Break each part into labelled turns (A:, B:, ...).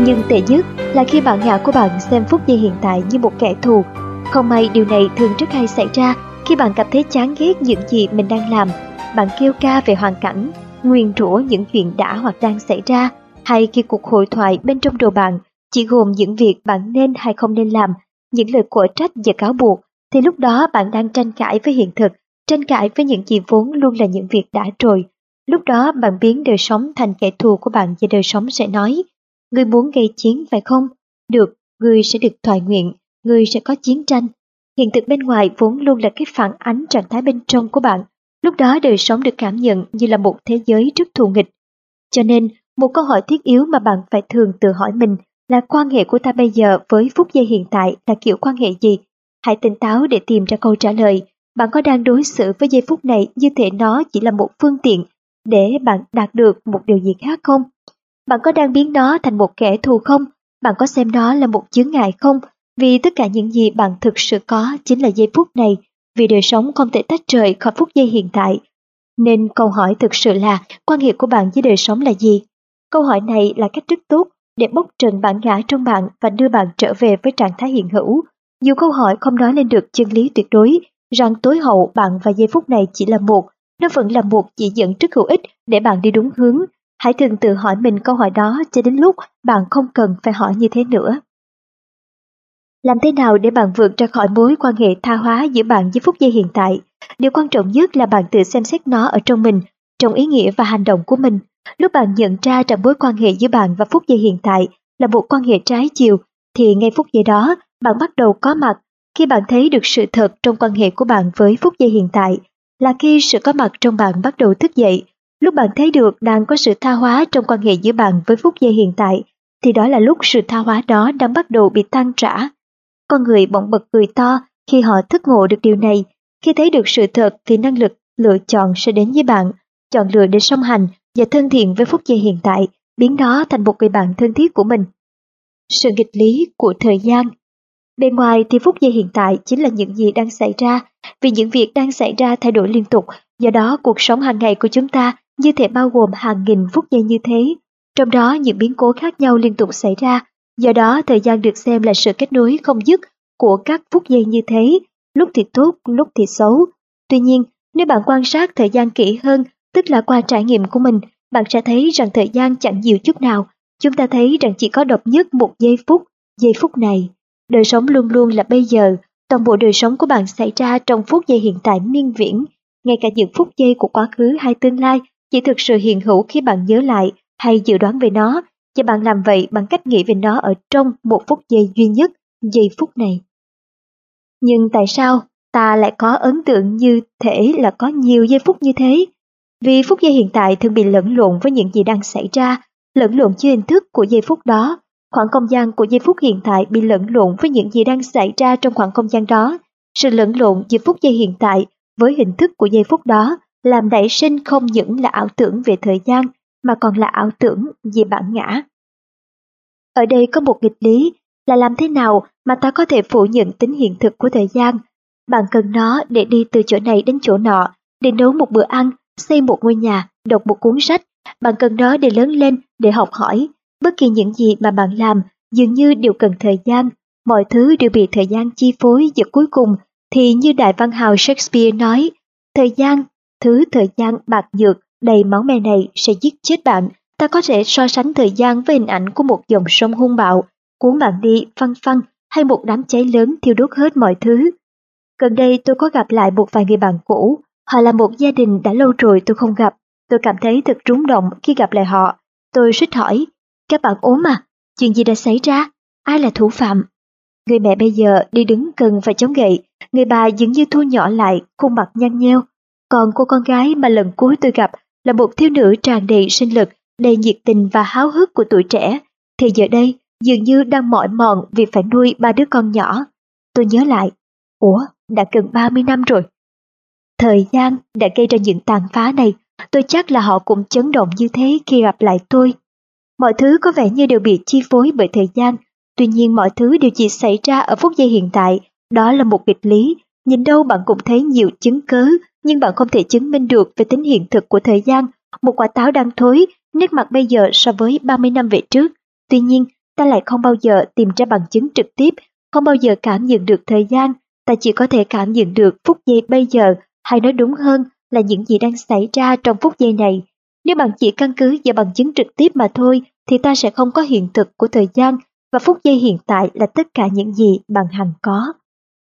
A: Nhưng tệ nhất là khi bạn ngã của bạn xem phút giây hiện tại như một kẻ thù. Không may điều này thường rất hay xảy ra khi bạn cảm thấy chán ghét những gì mình đang làm. Bạn kêu ca về hoàn cảnh, nguyền rủa những chuyện đã hoặc đang xảy ra, hay khi cuộc hội thoại bên trong đầu bạn chỉ gồm những việc bạn nên hay không nên làm, những lời quở trách và cáo buộc, thì lúc đó bạn đang tranh cãi với hiện thực, tranh cãi với những gì vốn luôn là những việc đã rồi. Lúc đó bạn biến đời sống thành kẻ thù của bạn và đời sống sẽ nói: "Ngươi muốn gây chiến phải không? Được, ngươi sẽ được thỏa nguyện, ngươi sẽ có chiến tranh." Hiện thực bên ngoài vốn luôn là cái phản ánh trạng thái bên trong của bạn. Lúc đó đời sống được cảm nhận như là một thế giới rất thù nghịch. Cho nên, một câu hỏi thiết yếu mà bạn phải thường tự hỏi mình là quan hệ của ta bây giờ với phút giây hiện tại là kiểu quan hệ gì? Hãy tỉnh táo để tìm ra câu trả lời. Bạn có đang đối xử với giây phút này như thể nó chỉ là một phương tiện để bạn đạt được một điều gì khác không? Bạn có đang biến nó thành một kẻ thù không? Bạn có xem nó là một chướng ngại không? Vì tất cả những gì bạn thực sự có chính là giây phút này, vì đời sống không thể tách rời khỏi phút giây hiện tại. Nên câu hỏi thực sự là quan hệ của bạn với đời sống là gì? Câu hỏi này là cách rất tốt để bóc trần bản ngã trong bạn và đưa bạn trở về với trạng thái hiện hữu. Dù câu hỏi không nói lên được chân lý tuyệt đối rằng tối hậu bạn và giây phút này chỉ là một, nó vẫn là một chỉ dẫn rất hữu ích để bạn đi đúng hướng. Hãy thường tự hỏi mình câu hỏi đó cho đến lúc bạn không cần phải hỏi như thế nữa. Làm thế nào để bạn vượt ra khỏi mối quan hệ tha hóa giữa bạn với phút giây hiện tại? Điều quan trọng nhất là bạn tự xem xét nó ở trong mình, trong ý nghĩa và hành động của mình. Lúc bạn nhận ra rằng mối quan hệ giữa bạn và phút giây hiện tại là một quan hệ trái chiều, thì ngay phút giây đó, bạn bắt đầu có mặt. Khi bạn thấy được sự thật trong quan hệ của bạn với phút giây hiện tại, là khi sự có mặt trong bạn bắt đầu thức dậy. Lúc bạn thấy được đang có sự tha hóa trong quan hệ giữa bạn với phút giây hiện tại, thì đó là lúc sự tha hóa đó đang bắt đầu bị tan rã. Con người bỗng bật cười to khi họ thức ngộ được điều này. Khi thấy được sự thật thì năng lực lựa chọn sẽ đến với bạn, chọn lựa để song hành và thân thiện với phút giây hiện tại, biến nó thành một người bạn thân thiết của mình. Sự nghịch lý của thời gian. Bên ngoài thì phút giây hiện tại chính là những gì đang xảy ra, vì những việc đang xảy ra thay đổi liên tục, do đó cuộc sống hàng ngày của chúng ta như thể bao gồm hàng nghìn phút giây như thế. Trong đó những biến cố khác nhau liên tục xảy ra, do đó thời gian được xem là sự kết nối không dứt của các phút giây như thế, lúc thì tốt, lúc thì xấu. Tuy nhiên, nếu bạn quan sát thời gian kỹ hơn, tức là qua trải nghiệm của mình, bạn sẽ thấy rằng thời gian chẳng nhiều chút nào. Chúng ta thấy rằng chỉ có độc nhất một giây phút này. Đời sống luôn luôn là bây giờ, toàn bộ đời sống của bạn xảy ra trong phút giây hiện tại miên viễn. Ngay cả những phút giây của quá khứ hay tương lai chỉ thực sự hiện hữu khi bạn nhớ lại hay dự đoán về nó, và bạn làm vậy bằng cách nghĩ về nó ở trong một phút giây duy nhất, giây phút này. Nhưng tại sao ta lại có ấn tượng như thể là có nhiều giây phút như thế? Vì phút giây hiện tại thường bị lẫn lộn với những gì đang xảy ra, lẫn lộn với hình thức của giây phút đó. Khoảng không gian của giây phút hiện tại bị lẫn lộn với những gì đang xảy ra trong khoảng không gian đó. Sự lẫn lộn giữa phút giây hiện tại với hình thức của giây phút đó làm nảy sinh không những là ảo tưởng về thời gian, mà còn là ảo tưởng về bản ngã. Ở đây có một nghịch lý là làm thế nào mà ta có thể phủ nhận tính hiện thực của thời gian. Bạn cần nó để đi từ chỗ này đến chỗ nọ, để nấu một bữa ăn, xây một ngôi nhà, đọc một cuốn sách. Bạn cần nó để lớn lên, để học hỏi. Bất kỳ những gì mà bạn làm dường như đều cần thời gian. Mọi thứ đều bị thời gian chi phối, và cuối cùng thì như đại văn hào Shakespeare nói, thời gian bạc nhược, đầy máu me này sẽ giết chết bạn. Ta có thể so sánh thời gian với hình ảnh của một dòng sông hung bạo, cuốn bạn đi phăng phăng, hay một đám cháy lớn thiêu đốt hết mọi thứ. Gần đây tôi có gặp lại một vài người bạn cũ, họ là một gia đình đã lâu rồi tôi không gặp. Tôi cảm thấy thật rúng động khi gặp lại họ. Tôi suýt hỏi, các bạn ốm à? Chuyện gì đã xảy ra? Ai là thủ phạm? Người mẹ bây giờ đi đứng cần và chống gậy, người bà dường như thu nhỏ lại, khuôn mặt nhăn nheo. Còn cô con gái mà lần cuối tôi gặp là một thiếu nữ tràn đầy sinh lực, đầy nhiệt tình và háo hức của tuổi trẻ, thì giờ đây dường như đang mỏi mòn vì phải nuôi 3 đứa con nhỏ. Tôi nhớ lại, đã gần 30 năm rồi. Thời gian đã gây ra những tàn phá này, tôi chắc là họ cũng chấn động như thế khi gặp lại tôi. Mọi thứ có vẻ như đều bị chi phối bởi thời gian, tuy nhiên mọi thứ đều chỉ xảy ra ở phút giây hiện tại, đó là một nghịch lý. Nhìn đâu bạn cũng thấy nhiều chứng cớ, nhưng bạn không thể chứng minh được về tính hiện thực của thời gian. Một quả táo đang thối, nét mặt bây giờ so với 30 năm về trước. Tuy nhiên, ta lại không bao giờ tìm ra bằng chứng trực tiếp, không bao giờ cảm nhận được thời gian, ta chỉ có thể cảm nhận được phút giây bây giờ, hay nói đúng hơn là những gì đang xảy ra trong phút giây này. Nếu bạn chỉ căn cứ vào bằng chứng trực tiếp mà thôi, thì ta sẽ không có hiện thực của thời gian, và phút giây hiện tại là tất cả những gì bạn hằng có.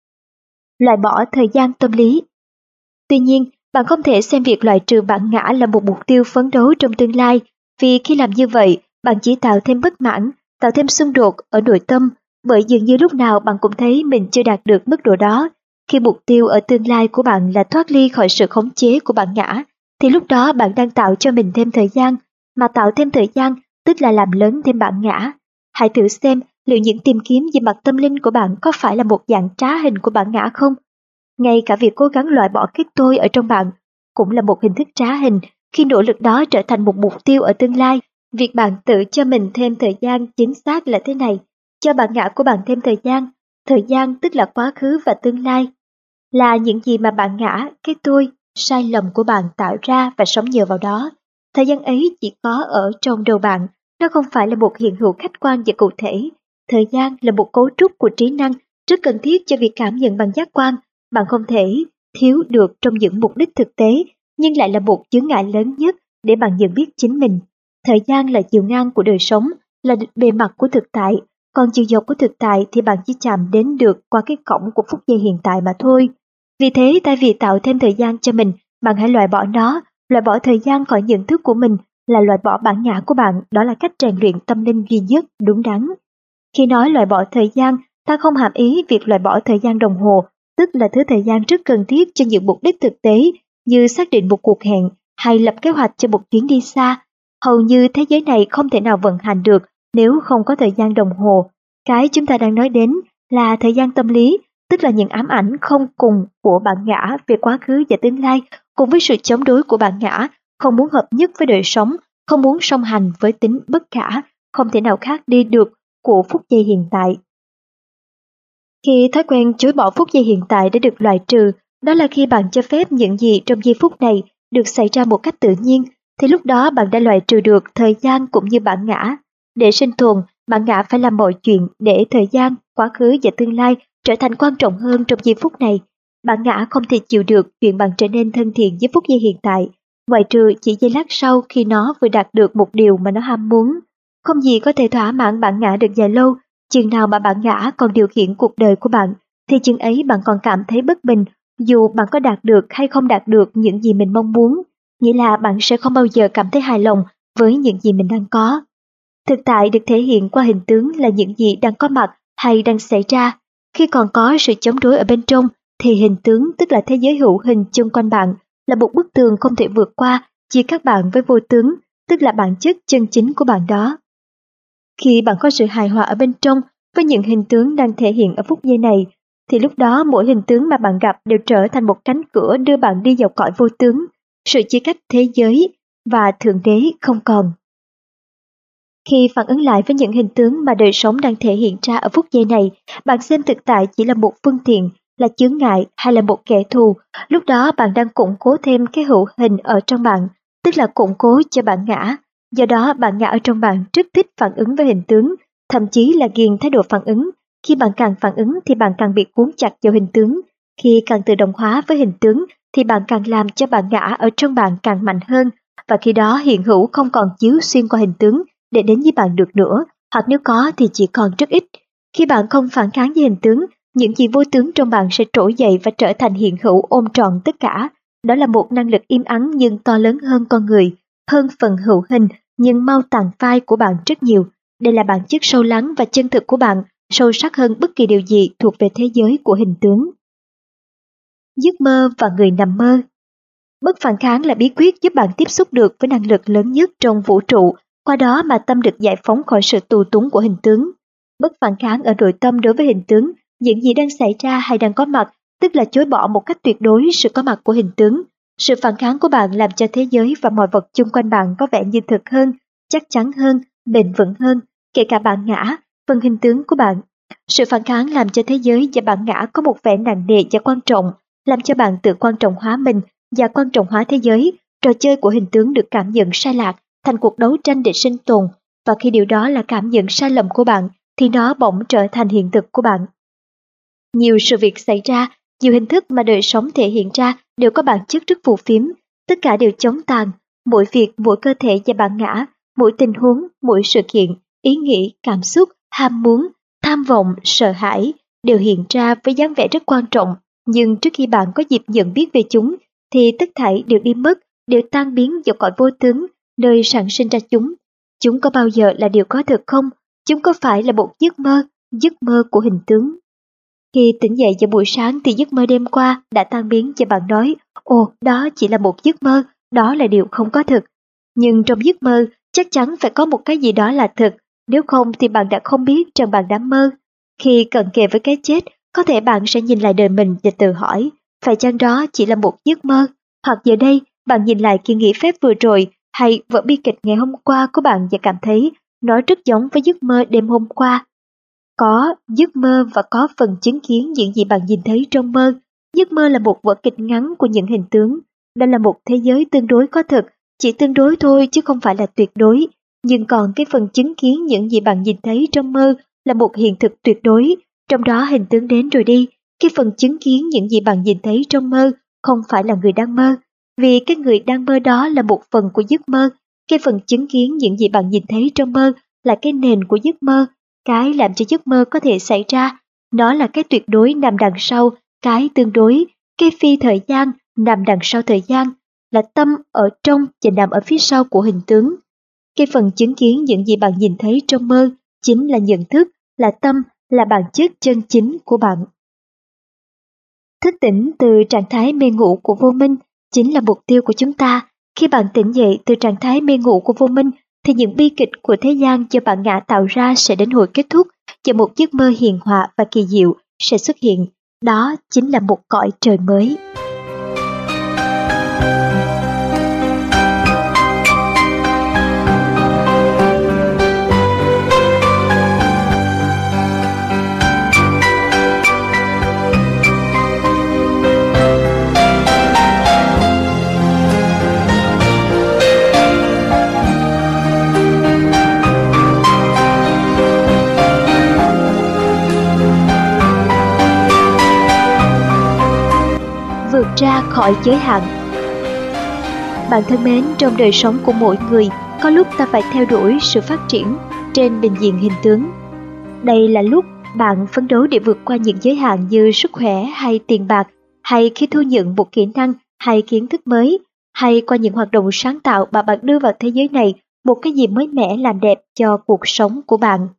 A: Loại bỏ thời gian tâm lý. Tuy nhiên, bạn không thể xem việc loại trừ bản ngã là một mục tiêu phấn đấu trong tương lai, vì khi làm như vậy, bạn chỉ tạo thêm bất mãn, tạo thêm xung đột ở nội tâm, bởi dường như lúc nào bạn cũng thấy mình chưa đạt được mức độ đó. Khi mục tiêu ở tương lai của bạn là thoát ly khỏi sự khống chế của bản ngã, thì lúc đó bạn đang tạo cho mình thêm thời gian, mà tạo thêm thời gian tức là làm lớn thêm bản ngã. Hãy thử xem liệu những tìm kiếm về mặt tâm linh của bạn có phải là một dạng trá hình của bản ngã không? Ngay cả việc cố gắng loại bỏ cái tôi ở trong bạn cũng là một hình thức trá hình khi nỗ lực đó trở thành một mục tiêu ở tương lai. Việc bạn tự cho mình thêm thời gian chính xác là thế này: cho bản ngã của bạn thêm thời gian tức là quá khứ và tương lai, là những gì mà bản ngã, cái tôi, sai lầm của bạn tạo ra và sống nhờ vào đó. Thời gian ấy chỉ có ở trong đầu bạn, nó không phải là một hiện hữu khách quan và cụ thể. Thời gian là một cấu trúc của trí năng rất cần thiết cho việc cảm nhận bằng giác quan. Bạn không thể thiếu được trong những mục đích thực tế, nhưng lại là một chướng ngại lớn nhất để bạn nhận biết chính mình. Thời gian là chiều ngang của đời sống, là bề mặt của thực tại, còn chiều dọc của thực tại thì bạn chỉ chạm đến được qua cái cổng của phút giây hiện tại mà thôi. Vì thế, thay vì tạo thêm thời gian cho mình, bạn hãy loại bỏ nó. Loại bỏ thời gian khỏi nhận thức của mình là loại bỏ bản ngã của bạn, đó là cách rèn luyện tâm linh duy nhất, đúng đắn. Khi nói loại bỏ thời gian, ta không hàm ý việc loại bỏ thời gian đồng hồ, tức là thứ thời gian rất cần thiết cho những mục đích thực tế như xác định một cuộc hẹn hay lập kế hoạch cho một chuyến đi xa. Hầu như thế giới này không thể nào vận hành được nếu không có thời gian đồng hồ. Cái chúng ta đang nói đến là thời gian tâm lý, tức là những ám ảnh không cùng của bản ngã về quá khứ và tương lai, cùng với sự chống đối của bản ngã, không muốn hợp nhất với đời sống, không muốn song hành với tính bất khả, không thể nào khác đi được của phút giây hiện tại. Khi thói quen chối bỏ phút giây hiện tại đã được loại trừ, đó là khi bạn cho phép những gì trong giây phút này được xảy ra một cách tự nhiên, thì lúc đó bạn đã loại trừ được thời gian cũng như bản ngã. Để sinh tồn, bản ngã phải làm mọi chuyện để thời gian, quá khứ và tương lai trở thành quan trọng hơn trong giây phút này. Bản ngã không thể chịu được chuyện bạn trở nên thân thiện với phút giây hiện tại, ngoại trừ chỉ giây lát sau khi nó vừa đạt được một điều mà nó ham muốn. Không gì có thể thỏa mãn bản ngã được dài lâu. Chừng nào mà bản ngã còn điều khiển cuộc đời của bạn, thì chừng ấy bạn còn cảm thấy bất bình, dù bạn có đạt được hay không đạt được những gì mình mong muốn. Nghĩa là bạn sẽ không bao giờ cảm thấy hài lòng với những gì mình đang có. Thực tại được thể hiện qua hình tướng là những gì đang có mặt hay đang xảy ra. Khi còn có sự chống đối ở bên trong, thì hình tướng tức là thế giới hữu hình chung quanh bạn là một bức tường không thể vượt qua, chia các bạn với vô tướng, tức là bản chất chân chính của bạn đó. Khi bạn có sự hài hòa ở bên trong với những hình tướng đang thể hiện ở phút giây này, thì lúc đó mỗi hình tướng mà bạn gặp đều trở thành một cánh cửa đưa bạn đi vào cõi vô tướng, sự chia cách thế giới và Thượng Đế không còn. Khi phản ứng lại với những hình tướng mà đời sống đang thể hiện ra ở phút giây này, bạn xem thực tại chỉ là một phương tiện, là chướng ngại hay là một kẻ thù, lúc đó bạn đang củng cố thêm cái hữu hình ở trong bạn, tức là củng cố cho bản ngã. Do đó bản ngã ở trong bạn rất thích phản ứng với hình tướng, thậm chí là ghiền thái độ phản ứng. Khi bạn càng phản ứng thì bạn càng bị cuốn chặt vào hình tướng. Khi càng tự động hóa với hình tướng thì bạn càng làm cho bản ngã ở trong bạn càng mạnh hơn, và khi đó hiện hữu không còn chiếu xuyên qua hình tướng để đến với bạn được nữa, hoặc nếu có thì chỉ còn rất ít. Khi bạn không phản kháng với hình tướng, những gì vô tướng trong bạn sẽ trỗi dậy và trở thành hiện hữu ôm trọn tất cả. Đó là một năng lực im ắng nhưng to lớn hơn con người, hơn phần hữu hình nhưng mau tàn phai của bạn rất nhiều. Đây là bản chất sâu lắng và chân thực của bạn, sâu sắc hơn bất kỳ điều gì thuộc về thế giới của hình tướng. Giấc mơ và người nằm mơ. Bất phản kháng là bí quyết giúp bạn tiếp xúc được với năng lực lớn nhất trong vũ trụ, qua đó mà tâm được giải phóng khỏi sự tù túng của hình tướng. Bất phản kháng ở nội tâm đối với hình tướng, những gì đang xảy ra hay đang có mặt, tức là chối bỏ một cách tuyệt đối sự có mặt của hình tướng. Sự phản kháng của bạn làm cho thế giới và mọi vật chung quanh bạn có vẻ như thực hơn, chắc chắn hơn, bền vững hơn, kể cả bản ngã, phần hình tướng của bạn. Sự phản kháng làm cho thế giới và bản ngã có một vẻ nặng nề và quan trọng, làm cho bạn tự quan trọng hóa mình và quan trọng hóa thế giới. Trò chơi của hình tướng được cảm nhận sai lạc thành cuộc đấu tranh để sinh tồn, và khi điều đó là cảm nhận sai lầm của bạn, thì nó bỗng trở thành hiện thực của bạn. Nhiều sự việc xảy ra, nhiều hình thức mà đời sống thể hiện ra đều có bản chất rất phù phiếm, tất cả đều chống tàn, mỗi việc, mỗi cơ thể và bản ngã, mỗi tình huống, mỗi sự kiện, ý nghĩ, cảm xúc, ham muốn, tham vọng, sợ hãi đều hiện ra với dáng vẻ rất quan trọng, nhưng trước khi bạn có dịp nhận biết về chúng thì tất thảy đều đi mất, đều tan biến vào cõi vô tướng, nơi sản sinh ra chúng. Chúng có bao giờ là điều có thật không? Chúng có phải là một giấc mơ của hình tướng? Khi tỉnh dậy vào buổi sáng thì giấc mơ đêm qua đã tan biến và bạn nói, ồ, đó chỉ là một giấc mơ, đó là điều không có thực. Nhưng trong giấc mơ, chắc chắn phải có một cái gì đó là thực, nếu không thì bạn đã không biết rằng bạn đã mơ. Khi cận kề với cái chết, có thể bạn sẽ nhìn lại đời mình và tự hỏi, phải chăng đó chỉ là một giấc mơ? Hoặc giờ đây, bạn nhìn lại kỳ nghỉ phép vừa rồi hay vở bi kịch ngày hôm qua của bạn và cảm thấy nó rất giống với giấc mơ đêm hôm qua. Có giấc mơ và có phần chứng kiến những gì bạn nhìn thấy trong mơ. Giấc mơ là một vở kịch ngắn của những hình tướng. Đó là một thế giới tương đối có thực, chỉ tương đối thôi chứ không phải là tuyệt đối. Nhưng còn cái phần chứng kiến những gì bạn nhìn thấy trong mơ là một hiện thực tuyệt đối, trong đó hình tướng đến rồi đi. Cái phần chứng kiến những gì bạn nhìn thấy trong mơ không phải là người đang mơ, vì cái người đang mơ đó là một phần của giấc mơ. Cái phần chứng kiến những gì bạn nhìn thấy trong mơ là cái nền của giấc mơ, cái làm cho giấc mơ có thể xảy ra. Nó là cái tuyệt đối nằm đằng sau cái tương đối, cái phi thời gian nằm đằng sau thời gian, là tâm ở trong và nằm ở phía sau của hình tướng. Cái phần chứng kiến những gì bạn nhìn thấy trong mơ chính là nhận thức, là tâm, là bản chất chân chính của bạn. Thức tỉnh từ trạng thái mê ngủ của vô minh chính là mục tiêu của chúng ta. Khi bạn tỉnh dậy từ trạng thái mê ngủ của vô minh, thì những bi kịch của thế gian do bạn ngã tạo ra sẽ đến hồi kết thúc, và một giấc mơ hiền hòa và kỳ diệu sẽ xuất hiện. Đó chính là một cõi trời mới. Vượt ra khỏi giới hạn. Bạn thân mến, trong đời sống của mỗi người, có lúc ta phải theo đuổi sự phát triển trên bình diện hình tướng. Đây là lúc bạn phấn đấu để vượt qua những giới hạn như sức khỏe hay tiền bạc, hay khi thu nhận một kỹ năng hay kiến thức mới, hay qua những hoạt động sáng tạo mà bạn đưa vào thế giới này một cái gì mới mẻ làm đẹp cho cuộc sống của bạn.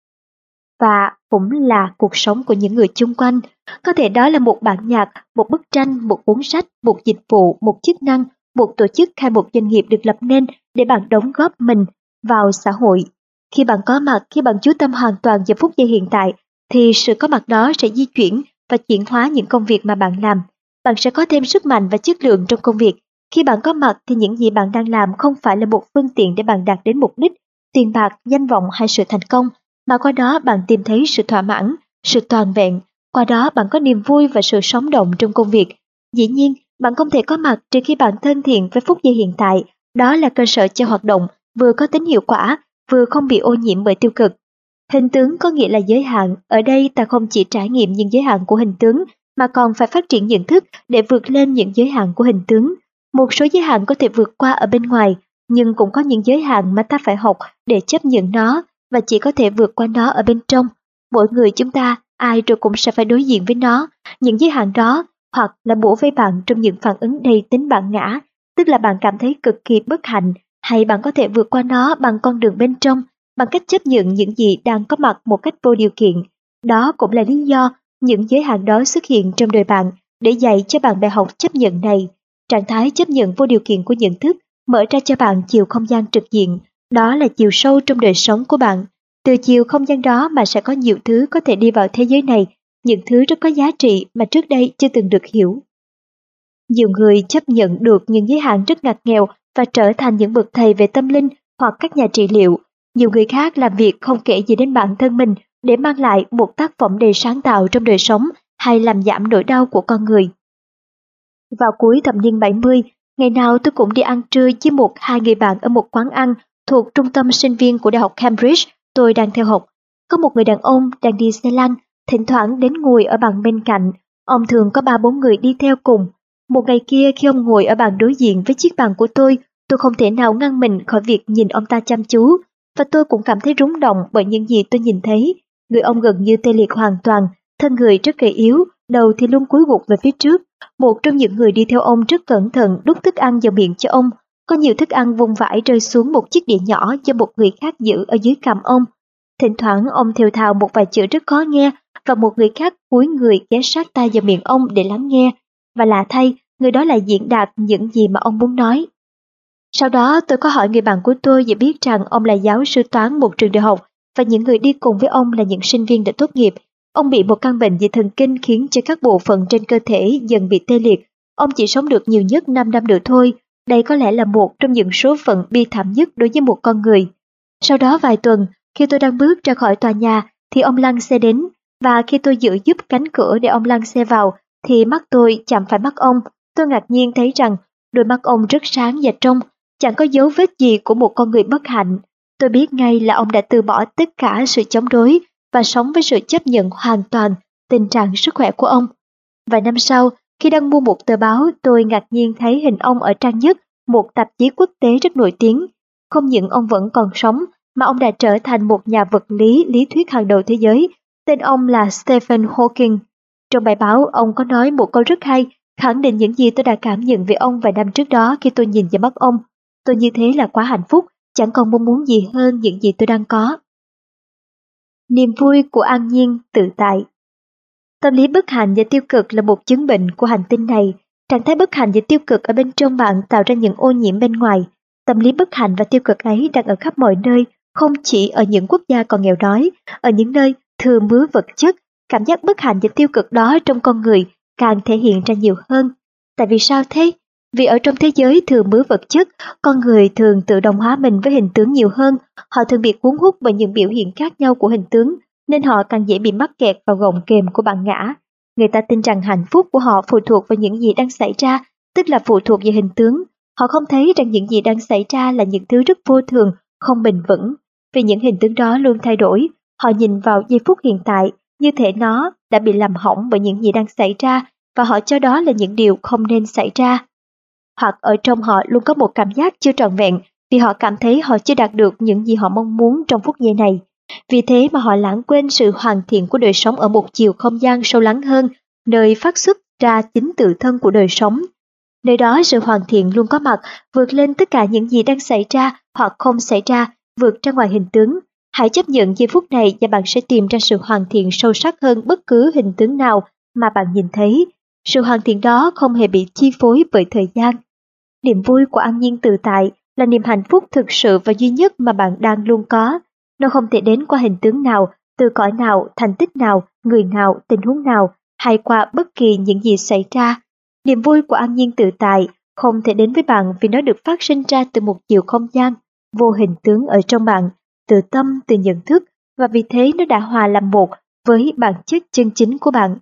A: Và cũng là cuộc sống của những người chung quanh. Có thể đó là một bản nhạc, một bức tranh, một cuốn sách, một dịch vụ, một chức năng, một tổ chức hay một doanh nghiệp được lập nên để bạn đóng góp mình vào xã hội. Khi bạn có mặt, khi bạn chú tâm hoàn toàn vào phút giây hiện tại, thì sự có mặt đó sẽ di chuyển và chuyển hóa những công việc mà bạn làm. Bạn sẽ có thêm sức mạnh và chất lượng trong công việc. Khi bạn có mặt thì những gì bạn đang làm không phải là một phương tiện để bạn đạt đến mục đích, tiền bạc, danh vọng hay sự thành công, mà qua đó bạn tìm thấy sự thỏa mãn, sự toàn vẹn, qua đó bạn có niềm vui và sự sống động trong công việc. Dĩ nhiên, bạn không thể có mặt trừ khi bạn thân thiện với phút giây hiện tại, đó là cơ sở cho hoạt động vừa có tính hiệu quả, vừa không bị ô nhiễm bởi tiêu cực. Hình tướng có nghĩa là giới hạn, ở đây ta không chỉ trải nghiệm những giới hạn của hình tướng, mà còn phải phát triển nhận thức để vượt lên những giới hạn của hình tướng. Một số giới hạn có thể vượt qua ở bên ngoài, nhưng cũng có những giới hạn mà ta phải học để chấp nhận nó, và chỉ có thể vượt qua nó ở bên trong. Mỗi người chúng ta, ai rồi cũng sẽ phải đối diện với nó. Những giới hạn đó hoặc là bủa vây bạn trong những phản ứng đầy tính bản ngã, tức là bạn cảm thấy cực kỳ bất hạnh, hay bạn có thể vượt qua nó bằng con đường bên trong, bằng cách chấp nhận những gì đang có mặt một cách vô điều kiện. Đó cũng là lý do những giới hạn đó xuất hiện trong đời bạn, để dạy cho bạn bài học chấp nhận này. Trạng thái chấp nhận vô điều kiện của nhận thức mở ra cho bạn chiều không gian trực diện, đó là chiều sâu trong đời sống của bạn. Từ chiều không gian đó mà sẽ có nhiều thứ có thể đi vào thế giới này, những thứ rất có giá trị mà trước đây chưa từng được hiểu. Nhiều người chấp nhận được những giới hạn rất ngặt nghèo và trở thành những bậc thầy về tâm linh hoặc các nhà trị liệu. Nhiều người khác làm việc không kể gì đến bản thân mình để mang lại một tác phẩm đầy sáng tạo trong đời sống hay làm giảm nỗi đau của con người. Vào cuối thập niên 70, ngày nào tôi cũng đi ăn trưa với 1-2 người bạn ở một quán ăn thuộc trung tâm sinh viên của Đại học Cambridge tôi đang theo học. Có một người đàn ông đang đi xe lăn, thỉnh thoảng đến ngồi ở bàn bên cạnh. Ông thường có 3-4 người đi theo cùng. Một ngày kia khi ông ngồi ở bàn đối diện với chiếc bàn của tôi không thể nào ngăn mình khỏi việc nhìn ông ta chăm chú, và tôi cũng cảm thấy rúng động bởi những gì tôi nhìn thấy. Người ông gần như tê liệt hoàn toàn, thân người rất gầy yếu, đầu thì luôn cúi gục về phía trước. Một trong những người đi theo ông rất cẩn thận đút thức ăn vào miệng cho ông. Có nhiều thức ăn vung vãi rơi xuống một chiếc đĩa nhỏ do một người khác giữ ở dưới cằm ông. Thỉnh thoảng ông thều thào một vài chữ rất khó nghe, và một người khác cúi người ghé sát tai vào miệng ông để lắng nghe. Và lạ thay, người đó lại diễn đạt những gì mà ông muốn nói. Sau đó tôi có hỏi người bạn của tôi và biết rằng ông là giáo sư toán một trường đại học, và những người đi cùng với ông là những sinh viên đã tốt nghiệp. Ông bị một căn bệnh về thần kinh khiến cho các bộ phận trên cơ thể dần bị tê liệt. Ông chỉ sống được nhiều nhất 5 năm nữa thôi. Đây có lẽ là một trong những số phận bi thảm nhất đối với một con người. Sau đó vài tuần, khi tôi đang bước ra khỏi tòa nhà, thì ông lăn xe đến, và khi tôi giữ giúp cánh cửa để ông lăn xe vào, thì mắt tôi chạm phải mắt ông. Tôi ngạc nhiên thấy rằng đôi mắt ông rất sáng và trong, chẳng có dấu vết gì của một con người bất hạnh. Tôi biết ngay là ông đã từ bỏ tất cả sự chống đối và sống với sự chấp nhận hoàn toàn tình trạng sức khỏe của ông. Vài năm sau, khi đang mua một tờ báo, tôi ngạc nhiên thấy hình ông ở trang nhất một tạp chí quốc tế rất nổi tiếng. Không những ông vẫn còn sống, mà ông đã trở thành một nhà vật lý lý thuyết hàng đầu thế giới. Tên ông là Stephen Hawking. Trong bài báo, ông có nói một câu rất hay, khẳng định những gì tôi đã cảm nhận về ông vài năm trước đó khi tôi nhìn vào mắt ông. Tôi như thế là quá hạnh phúc, chẳng còn mong muốn gì hơn những gì tôi đang có. Niềm vui của an nhiên, tự tại. Tâm lý bất hạnh và tiêu cực là một chứng bệnh của hành tinh này. Trạng thái bất hạnh và tiêu cực ở bên trong bạn tạo ra những ô nhiễm bên ngoài. Tâm lý bất hạnh và tiêu cực ấy đang ở khắp mọi nơi, không chỉ ở những quốc gia còn nghèo đói, ở những nơi thừa mứa vật chất. Cảm giác bất hạnh và tiêu cực đó trong con người càng thể hiện ra nhiều hơn. Tại vì sao thế? Vì ở trong thế giới thừa mứa vật chất, con người thường tự đồng hóa mình với hình tướng nhiều hơn. Họ thường bị cuốn hút bởi những biểu hiện khác nhau của hình tướng, nên họ càng dễ bị mắc kẹt vào gọng kềm của bản ngã. Người ta tin rằng hạnh phúc của họ phụ thuộc vào những gì đang xảy ra, tức là phụ thuộc vào hình tướng. Họ không thấy rằng những gì đang xảy ra là những thứ rất vô thường, không bền vững. Vì những hình tướng đó luôn thay đổi, họ nhìn vào giây phút hiện tại, như thể nó đã bị làm hỏng bởi những gì đang xảy ra, và họ cho đó là những điều không nên xảy ra. Hoặc ở trong họ luôn có một cảm giác chưa trọn vẹn, vì họ cảm thấy họ chưa đạt được những gì họ mong muốn trong phút giây này. Vì thế mà họ lãng quên sự hoàn thiện của đời sống ở một chiều không gian sâu lắng hơn, nơi phát xuất ra chính tự thân của đời sống. Nơi đó sự hoàn thiện luôn có mặt, vượt lên tất cả những gì đang xảy ra hoặc không xảy ra, vượt ra ngoài hình tướng. Hãy chấp nhận giây phút này và bạn sẽ tìm ra sự hoàn thiện sâu sắc hơn bất cứ hình tướng nào mà bạn nhìn thấy. Sự hoàn thiện đó không hề bị chi phối bởi thời gian. Niềm vui của an nhiên tự tại là niềm hạnh phúc thực sự và duy nhất mà bạn đang luôn có. Nó không thể đến qua hình tướng nào, từ cõi nào, thành tích nào, người nào, tình huống nào, hay qua bất kỳ những gì xảy ra. Niềm vui của an nhiên tự tại không thể đến với bạn vì nó được phát sinh ra từ một chiều không gian, vô hình tướng ở trong bạn, từ tâm, từ nhận thức, và vì thế nó đã hòa làm một với bản chất chân chính của bạn.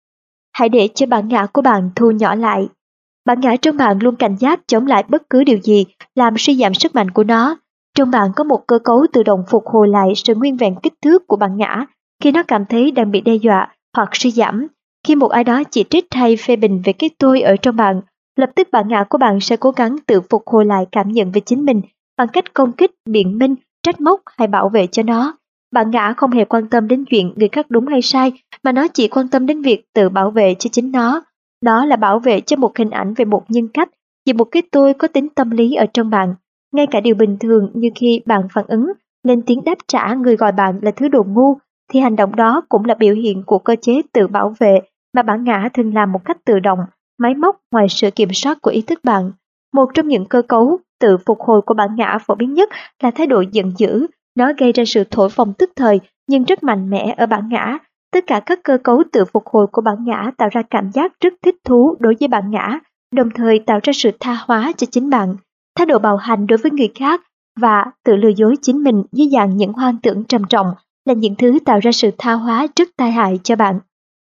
A: Hãy để cho bản ngã của bạn thu nhỏ lại. Bản ngã trong bạn luôn cảnh giác chống lại bất cứ điều gì làm suy giảm sức mạnh của nó. Trong bạn có một cơ cấu tự động phục hồi lại sự nguyên vẹn kích thước của bản ngã khi nó cảm thấy đang bị đe dọa hoặc suy giảm. Khi một ai đó chỉ trích hay phê bình về cái tôi ở trong bạn, lập tức bản ngã của bạn sẽ cố gắng tự phục hồi lại cảm nhận về chính mình bằng cách công kích, biện minh, trách móc hay bảo vệ cho nó. Bản ngã không hề quan tâm đến chuyện người khác đúng hay sai, mà nó chỉ quan tâm đến việc tự bảo vệ cho chính nó. Đó là bảo vệ cho một hình ảnh về một nhân cách, về một cái tôi có tính tâm lý ở trong bạn. Ngay cả điều bình thường như khi bạn phản ứng, lên tiếng đáp trả người gọi bạn là thứ đồ ngu, thì hành động đó cũng là biểu hiện của cơ chế tự bảo vệ mà bản ngã thường làm một cách tự động, máy móc ngoài sự kiểm soát của ý thức bạn. Một trong những cơ cấu tự phục hồi của bản ngã phổ biến nhất là thái độ giận dữ. Nó gây ra sự thổi phồng tức thời nhưng rất mạnh mẽ ở bản ngã. Tất cả các cơ cấu tự phục hồi của bản ngã tạo ra cảm giác rất thích thú đối với bản ngã, đồng thời tạo ra sự tha hóa cho chính bạn. Thái độ bạo hành đối với người khác và tự lừa dối chính mình dưới dạng những hoang tưởng trầm trọng là những thứ tạo ra sự tha hóa rất tai hại cho bạn.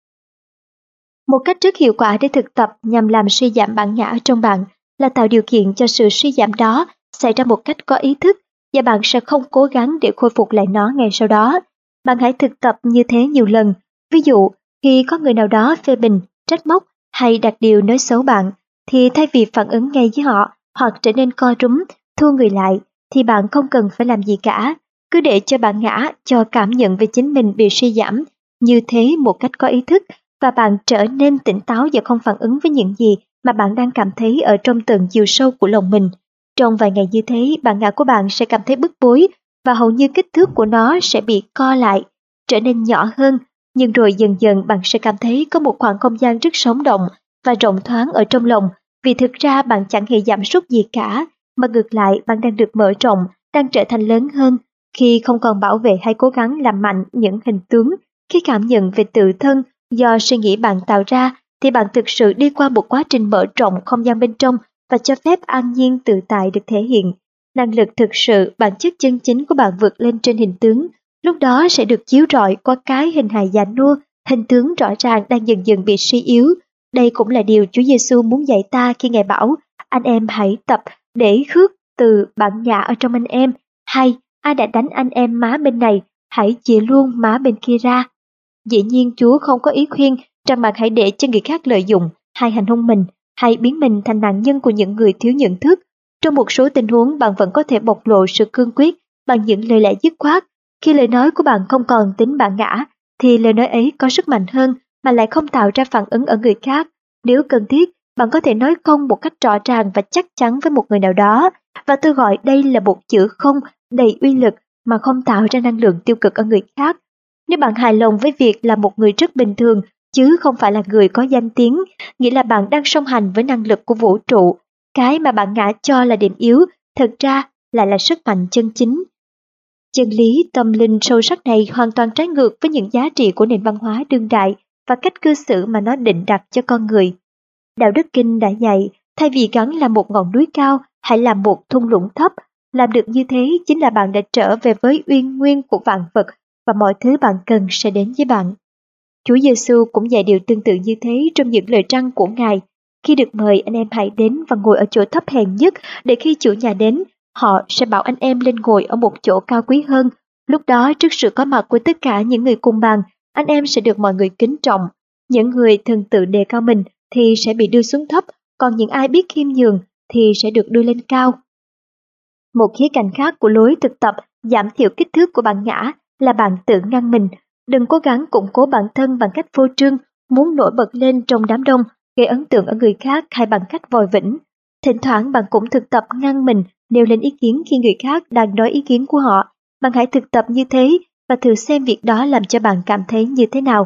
A: Một cách rất hiệu quả để thực tập nhằm làm suy giảm bản ngã trong bạn là tạo điều kiện cho sự suy giảm đó xảy ra một cách có ý thức. và bạn sẽ không cố gắng để khôi phục lại nó ngay sau đó. Bạn hãy thực tập như thế nhiều lần. Ví dụ, khi có người nào đó phê bình, trách móc hay đặt điều nói xấu bạn, thì thay vì phản ứng ngay với họ hoặc trở nên co rúm, thua người lại, thì bạn không cần phải làm gì cả. Cứ để cho bạn ngã, cho cảm nhận về chính mình bị suy giảm, như thế một cách có ý thức, và bạn trở nên tỉnh táo và không phản ứng với những gì mà bạn đang cảm thấy ở trong tầng chiều sâu của lòng mình. Trong vài ngày như thế, bản ngã của bạn sẽ cảm thấy bức bối và hầu như kích thước của nó sẽ bị co lại, trở nên nhỏ hơn, nhưng rồi dần dần bạn sẽ cảm thấy có một khoảng không gian rất sống động và rộng thoáng ở trong lòng, vì thực ra bạn chẳng hề giảm sút gì cả, mà ngược lại bạn đang được mở rộng, đang trở thành lớn hơn, khi không còn bảo vệ hay cố gắng làm mạnh những hình tướng, khi cảm nhận về tự thân do suy nghĩ bạn tạo ra, thì bạn thực sự đi qua một quá trình mở rộng không gian bên trong và cho phép an nhiên tự tại được thể hiện. Năng lực thực sự, bản chất chân chính của bạn vượt lên trên hình tướng, lúc đó sẽ được chiếu rọi qua cái hình hài già nua, hình tướng rõ ràng đang dần dần bị suy yếu. Đây cũng là điều Chúa Giêsu muốn dạy ta khi Ngài bảo, anh em hãy tập để khước từ bản ngã ở trong anh em, hay ai đã đánh anh em má bên này, hãy chìa luôn má bên kia ra. Dĩ nhiên Chúa không có ý khuyên rằng bạn hãy để cho người khác lợi dụng hay hành hung mình, hay biến mình thành nạn nhân của những người thiếu nhận thức. Trong một số tình huống, bạn vẫn có thể bộc lộ sự cương quyết bằng những lời lẽ dứt khoát. Khi lời nói của bạn không còn tính bản ngã, thì lời nói ấy có sức mạnh hơn mà lại không tạo ra phản ứng ở người khác. Nếu cần thiết, bạn có thể nói không một cách rõ ràng và chắc chắn với một người nào đó, và tôi gọi đây là một chữ không đầy uy lực mà không tạo ra năng lượng tiêu cực ở người khác. Nếu bạn hài lòng với việc là một người rất bình thường, chứ không phải là người có danh tiếng, nghĩa là bạn đang song hành với năng lực của vũ trụ. Cái mà bạn ngã cho là điểm yếu, thực ra lại là sức mạnh chân chính. Chân lý tâm linh sâu sắc này hoàn toàn trái ngược với những giá trị của nền văn hóa đương đại và cách cư xử mà nó định đặt cho con người. Đạo đức kinh đã dạy, thay vì gắn làm một ngọn núi cao, hãy làm một thung lũng thấp. Làm được như thế chính là bạn đã trở về với uyên nguyên của vạn vật, và mọi thứ bạn cần sẽ đến với bạn. Chúa Giêsu cũng dạy điều tương tự như thế trong những lời răn của Ngài. Khi được mời, anh em hãy đến và ngồi ở chỗ thấp hèn nhất, để khi chủ nhà đến, họ sẽ bảo anh em lên ngồi ở một chỗ cao quý hơn. Lúc đó, trước sự có mặt của tất cả những người cùng bàn, anh em sẽ được mọi người kính trọng. Những người thường tự đề cao mình thì sẽ bị đưa xuống thấp, còn những ai biết khiêm nhường thì sẽ được đưa lên cao. Một khía cạnh khác của lối thực tập giảm thiểu kích thước của bản ngã là bạn tự ngăn mình. Đừng cố gắng củng cố bản thân bằng cách phô trương, muốn nổi bật lên trong đám đông, gây ấn tượng ở người khác hay bằng cách vòi vĩnh. Thỉnh thoảng bạn cũng thực tập ngăn mình nêu lên ý kiến khi người khác đang nói ý kiến của họ. Bạn hãy thực tập như thế và thử xem việc đó làm cho bạn cảm thấy như thế nào.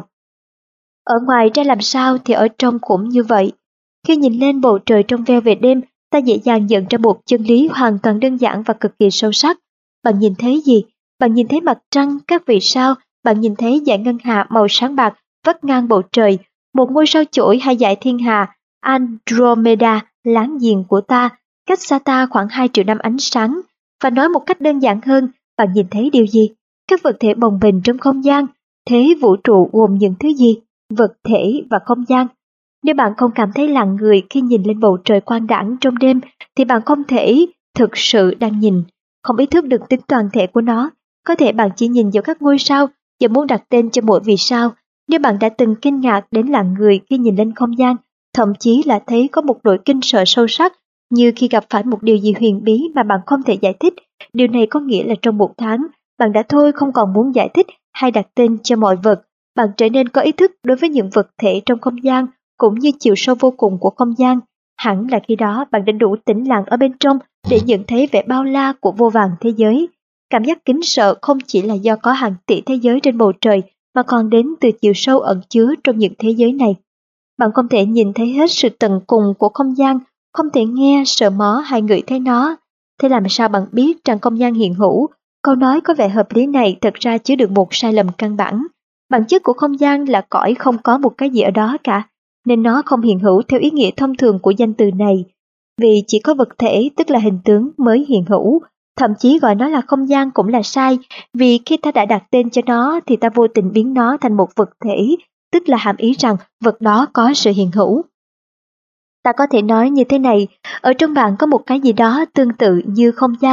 A: Ở ngoài ra làm sao thì ở trong cũng như vậy. Khi nhìn lên bầu trời trong veo về đêm, ta dễ dàng nhận ra một chân lý hoàn toàn đơn giản và cực kỳ sâu sắc. Bạn nhìn thấy gì? Bạn nhìn thấy mặt trăng, các vì sao? Bạn nhìn thấy dải ngân hà màu sáng bạc vắt ngang bầu trời, một ngôi sao chổi hay dải thiên hà Andromeda láng giềng của ta, cách xa ta khoảng 2 triệu năm ánh sáng. Và nói một cách đơn giản hơn, bạn nhìn thấy điều gì? Các vật thể bồng bềnh trong không gian. Thế vũ trụ gồm những thứ gì? Vật thể và không gian. Nếu bạn không cảm thấy lặng người khi nhìn lên bầu trời quang đãng trong đêm, thì bạn không thể thực sự đang nhìn, không ý thức được tính toàn thể của nó. Có thể bạn chỉ nhìn vào các ngôi sao và muốn đặt tên cho mỗi vì sao. Nếu bạn đã từng kinh ngạc đến lặng người khi nhìn lên không gian, thậm chí là thấy có một nỗi kinh sợ sâu sắc, như khi gặp phải một điều gì huyền bí mà bạn không thể giải thích, điều này có nghĩa là trong 1 tháng, bạn đã thôi không còn muốn giải thích hay đặt tên cho mọi vật. Bạn trở nên có ý thức đối với những vật thể trong không gian, cũng như chiều sâu vô cùng của không gian. Hẳn là khi đó bạn đã đủ tĩnh lặng ở bên trong để nhận thấy vẻ bao la của vô vàn thế giới. Cảm giác kính sợ không chỉ là do có hàng tỷ thế giới trên bầu trời, mà còn đến từ chiều sâu ẩn chứa trong những thế giới này. Bạn không thể nhìn thấy hết sự tận cùng của không gian, không thể nghe, sờ mó hay ngửi thấy nó. Thế làm sao bạn biết rằng không gian hiện hữu? Câu nói có vẻ hợp lý này thật ra chứa được một sai lầm căn bản. Bản chất của không gian là cõi không có một cái gì ở đó cả, nên nó không hiện hữu theo ý nghĩa thông thường của danh từ này. Vì chỉ có vật thể, tức là hình tướng, mới hiện hữu. Thậm chí gọi nó là không gian cũng là sai, vì khi ta đã đặt tên cho nó thì ta vô tình biến nó thành một vật thể, tức là hàm ý rằng vật đó có sự hiện hữu. Ta có thể nói như thế này, ở trong bạn có một cái gì đó tương tự như không gian,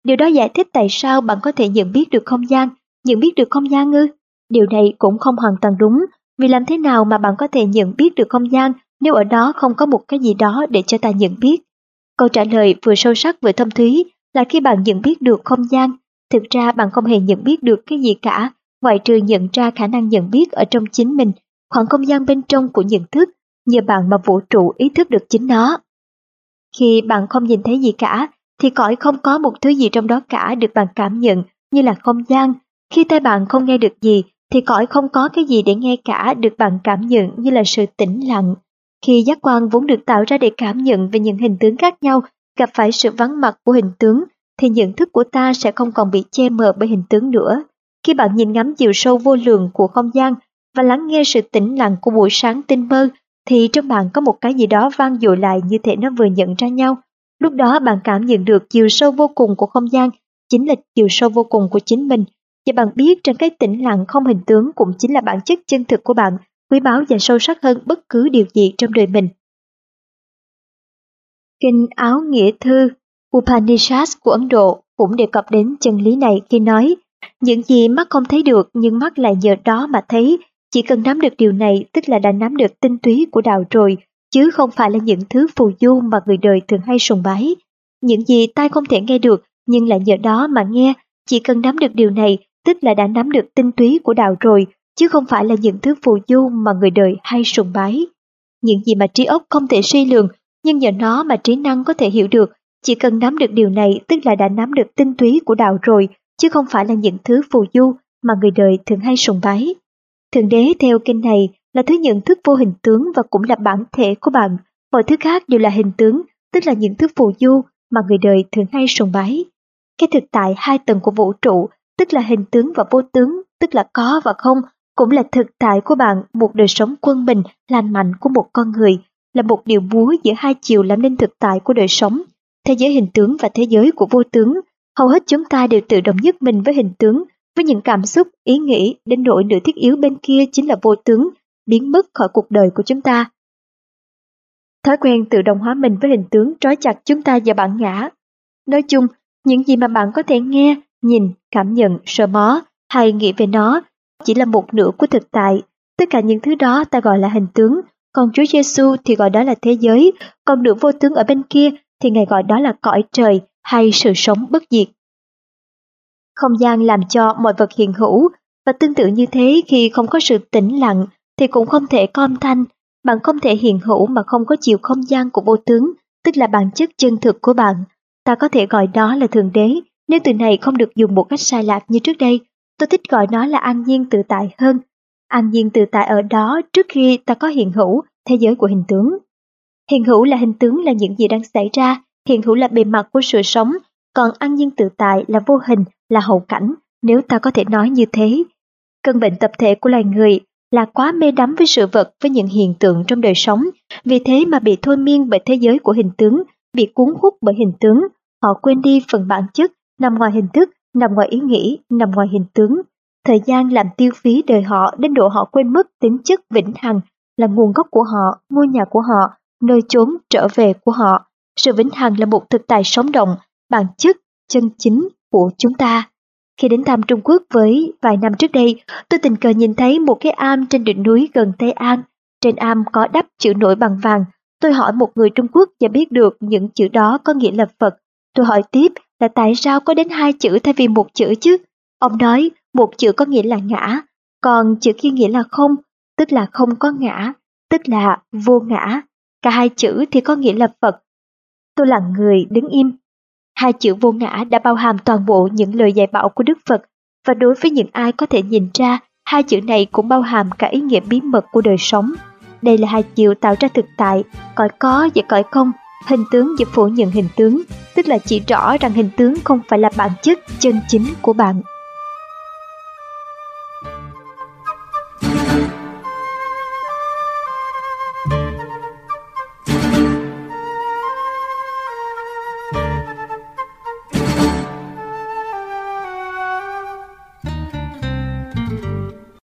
A: Điều đó giải thích tại sao bạn có thể nhận biết được không gian. Nhận biết được không gian ư? Điều này cũng không hoàn toàn đúng, vì làm thế nào mà bạn có thể nhận biết được không gian nếu ở đó không có một cái gì đó để cho ta nhận biết? Câu trả lời vừa sâu sắc vừa thâm thúy là khi bạn nhận biết được không gian, thực ra bạn không hề nhận biết được cái gì cả, ngoại trừ nhận ra khả năng nhận biết ở trong chính mình, khoảng không gian bên trong của nhận thức, nhờ bạn mà vũ trụ ý thức được chính nó. Khi bạn không nhìn thấy gì cả, thì cõi không có một thứ gì trong đó cả được bạn cảm nhận như là không gian. Khi tai bạn không nghe được gì, thì cõi không có cái gì để nghe cả được bạn cảm nhận như là sự tĩnh lặng. Khi giác quan vốn được tạo ra để cảm nhận về những hình tướng khác nhau gặp phải sự vắng mặt của hình tướng, thì nhận thức của ta sẽ không còn bị che mờ bởi hình tướng nữa. Khi bạn nhìn ngắm chiều sâu vô lượng của không gian và lắng nghe sự tĩnh lặng của buổi sáng tinh mơ, thì trong bạn có một cái gì đó vang dội lại như thể nó vừa nhận ra nhau. Lúc đó bạn cảm nhận được chiều sâu vô cùng của không gian chính là chiều sâu vô cùng của chính mình. Và bạn biết trong cái tĩnh lặng không hình tướng cũng chính là bản chất chân thực của bạn, quý báu và sâu sắc hơn bất cứ điều gì trong đời mình. Kinh Áo Nghĩa Thư Upanishads của Ấn Độ cũng đề cập đến chân lý này khi nói, những gì mắt không thấy được nhưng mắt lại nhờ đó mà thấy, chỉ cần nắm được điều này tức là đã nắm được tinh túy của đạo rồi, chứ không phải là những thứ phù du mà người đời thường hay sùng bái. Những gì tai không thể nghe được nhưng lại nhờ đó mà nghe, chỉ cần nắm được điều này tức là đã nắm được tinh túy của đạo rồi, chứ không phải là những thứ phù du mà người đời hay sùng bái. Những gì mà trí óc không thể suy lường nhưng nhờ nó mà trí năng có thể hiểu được, chỉ cần nắm được điều này tức là đã nắm được tinh túy của đạo rồi, chứ không phải là những thứ phù du mà người đời thường hay sùng bái. Thượng đế theo kinh này là thứ nhận thức vô hình tướng và cũng là bản thể của bạn. Mọi thứ khác đều là hình tướng, tức là những thứ phù du mà người đời thường hay sùng bái. Cái thực tại hai tầng của vũ trụ, tức là hình tướng và vô tướng, tức là có và không, cũng là thực tại của bạn, một đời sống quân bình, lành mạnh của một con người, là một điệu múa giữa hai chiều làm nên thực tại của đời sống, thế giới hình tướng và thế giới của vô tướng. Hầu hết chúng ta đều tự động nhất mình với hình tướng, với những cảm xúc, ý nghĩ, đến nỗi nửa thiết yếu bên kia chính là vô tướng, biến mất khỏi cuộc đời của chúng ta. Thói quen tự động hóa mình với hình tướng trói chặt chúng ta vào bản ngã. Nói chung, những gì mà bạn có thể nghe, nhìn, cảm nhận, sờ mó hay nghĩ về nó chỉ là một nửa của thực tại. Tất cả những thứ đó ta gọi là hình tướng, còn Chúa Giêsu thì gọi đó là thế giới, còn nửa vô tướng ở bên kia thì Ngài gọi đó là cõi trời hay sự sống bất diệt. Không gian làm cho mọi vật hiện hữu, và tương tự như thế khi không có sự tĩnh lặng thì cũng không thể có âm thanh. Bạn không thể hiện hữu mà không có chiều không gian của vô tướng, tức là bản chất chân thực của bạn. Ta có thể gọi đó là Thượng Đế, nếu từ này không được dùng một cách sai lạc như trước đây. Tôi thích gọi nó là an nhiên tự tại hơn. An nhiên tự tại ở đó trước khi ta có hiện hữu, thế giới của hình tướng. Hiện hữu là hình tướng là những gì đang xảy ra, hiện hữu là bề mặt của sự sống, còn an nhiên tự tại là vô hình, là hậu cảnh, nếu ta có thể nói như thế. Cơn bệnh tập thể của loài người là quá mê đắm với sự vật, với những hiện tượng trong đời sống, vì thế mà bị thôi miên bởi thế giới của hình tướng, bị cuốn hút bởi hình tướng. Họ quên đi phần bản chất, nằm ngoài hình thức, nằm ngoài ý nghĩ, nằm ngoài hình tướng. Thời gian làm tiêu phí đời họ đến độ họ quên mất tính chất vĩnh hằng là nguồn gốc của họ, ngôi nhà của họ, nơi chốn trở về của họ. Sự vĩnh hằng là một thực tại sống động, bản chất, chân chính của chúng ta. Khi đến thăm Trung Quốc với vài năm trước đây, tôi tình cờ nhìn thấy một cái am trên đỉnh núi gần Tây An. Trên am có đắp chữ nổi bằng vàng. Tôi hỏi một người Trung Quốc và biết được những chữ đó có nghĩa là Phật. Tôi hỏi tiếp là tại sao có đến 2 chữ thay vì 1 chữ chứ? Ông nói một chữ có nghĩa là ngã, còn chữ kia nghĩa là không, tức là không có ngã, tức là vô ngã. Cả 2 chữ thì có nghĩa là Phật. Tôi lặng người đứng im. 2 chữ vô ngã đã bao hàm toàn bộ những lời dạy bảo của Đức Phật, và đối với những ai có thể nhìn ra, 2 chữ này cũng bao hàm cả ý nghĩa bí mật của đời sống. Đây là 2 chiều tạo ra thực tại, cõi có và cõi không, hình tướng và phủ nhận hình tướng, tức là chỉ rõ rằng hình tướng không phải là bản chất chân chính của bạn.